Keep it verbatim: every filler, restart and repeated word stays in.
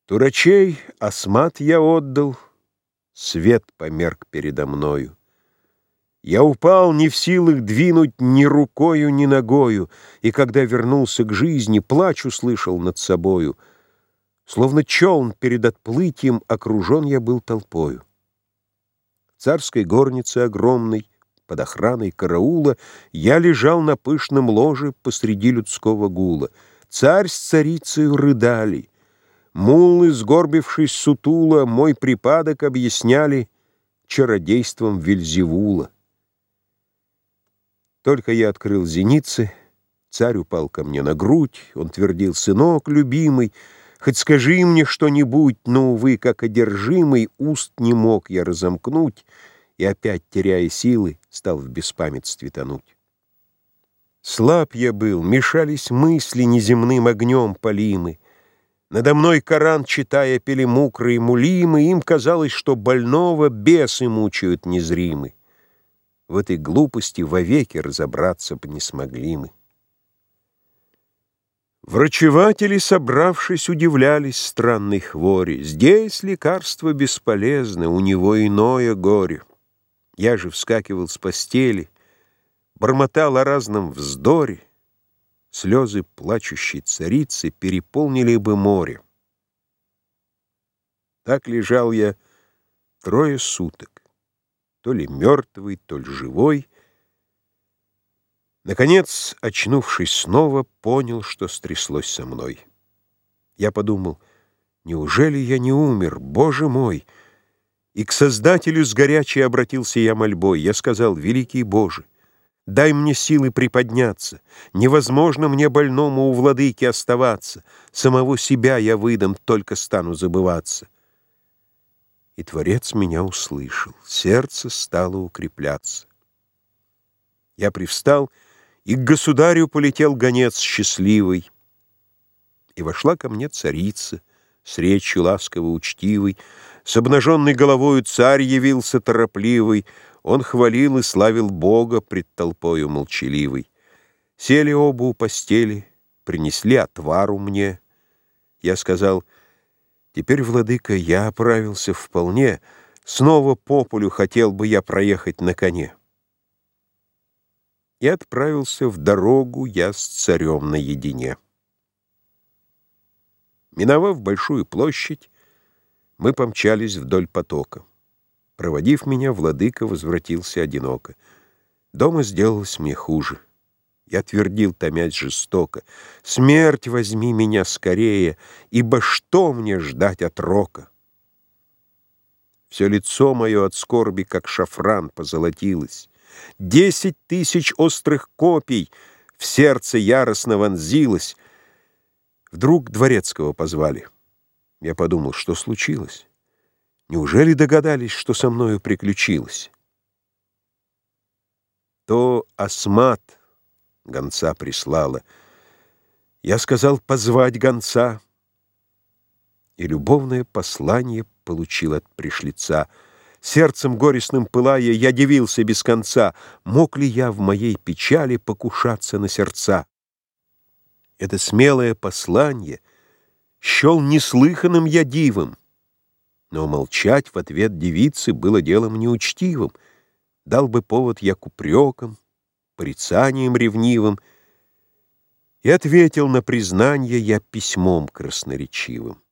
Турачей Осмат я отдал, свет померк передо мною. Я упал, не в силах двинуть ни рукою, ни ногою, и когда вернулся к жизни, плач услышал над собою. Словно челн перед отплытием окружен я был толпою. В царской горнице огромной, под охраной караула, я лежал на пышном ложе посреди людского гула. Царь с царицею рыдали. Муллы, сгорбившись сутуло, мой припадок объясняли чародейством Вельзевула. Только я открыл зеницы, царь упал ко мне на грудь, он твердил: «Сынок любимый, хоть скажи мне что-нибудь», но, увы, как одержимый, уст не мог я разомкнуть, и опять, теряя силы, стал в беспамятстве тонуть. Слаб я был, мешались мысли неземным огнем полимы. Надо мной Коран, читая, пели мукры и мулимы, им казалось, что больного бесы мучают незримы. В этой глупости вовеки разобраться бы не смогли мы. Врачеватели, собравшись, удивлялись странной хворе. Здесь лекарство бесполезно, у него иное горе. Я же вскакивал с постели, бормотал о разном вздоре. Слезы плачущей царицы переполнили бы море. Так лежал я трое суток, то ли мертвый, то ли живой. Наконец, очнувшись снова, понял, что стряслось со мной. Я подумал: неужели я не умер, Боже мой? И к Создателю с горячей обратился я мольбой. Я сказал: великий Боже, дай мне силы приподняться. Невозможно мне больному у владыки оставаться. Самого себя я выдам, только стану забываться. И Творец меня услышал. Сердце стало укрепляться. Я привстал, и к государю полетел гонец счастливый. И вошла ко мне царица с речью ласково-учтивой. С обнаженной головою царь явился торопливый. Он хвалил и славил Бога пред толпою молчаливой. Сели оба у постели, принесли отвару мне. Я сказал: теперь, владыка, я оправился вполне, снова по полю хотел бы я проехать на коне. И отправился в дорогу я с царем наедине. Миновав большую площадь, мы помчались вдоль потока. Проводив меня, владыка возвратился одиноко. Дома сделалось мне хуже. Я твердил, томясь жестоко: смерть возьми меня скорее, ибо что мне ждать от рока? Все лицо мое от скорби, как шафран, позолотилось. Десять тысяч острых копий в сердце яростно вонзилось. Вдруг дворецкого позвали. Я подумал, что случилось. Неужели догадались, что со мною приключилось? То Осмат гонца прислала. Я сказал позвать гонца, и любовное послание получил от пришлица. Сердцем горестным пылая, я дивился без конца, мог ли я в моей печали покушаться на сердца. Это смелое послание счел неслыханным я дивом, но молчать в ответ девицы было делом неучтивым. Дал бы повод я к упрекам, порицаниям ревнивым, и ответил на признание я письмом красноречивым.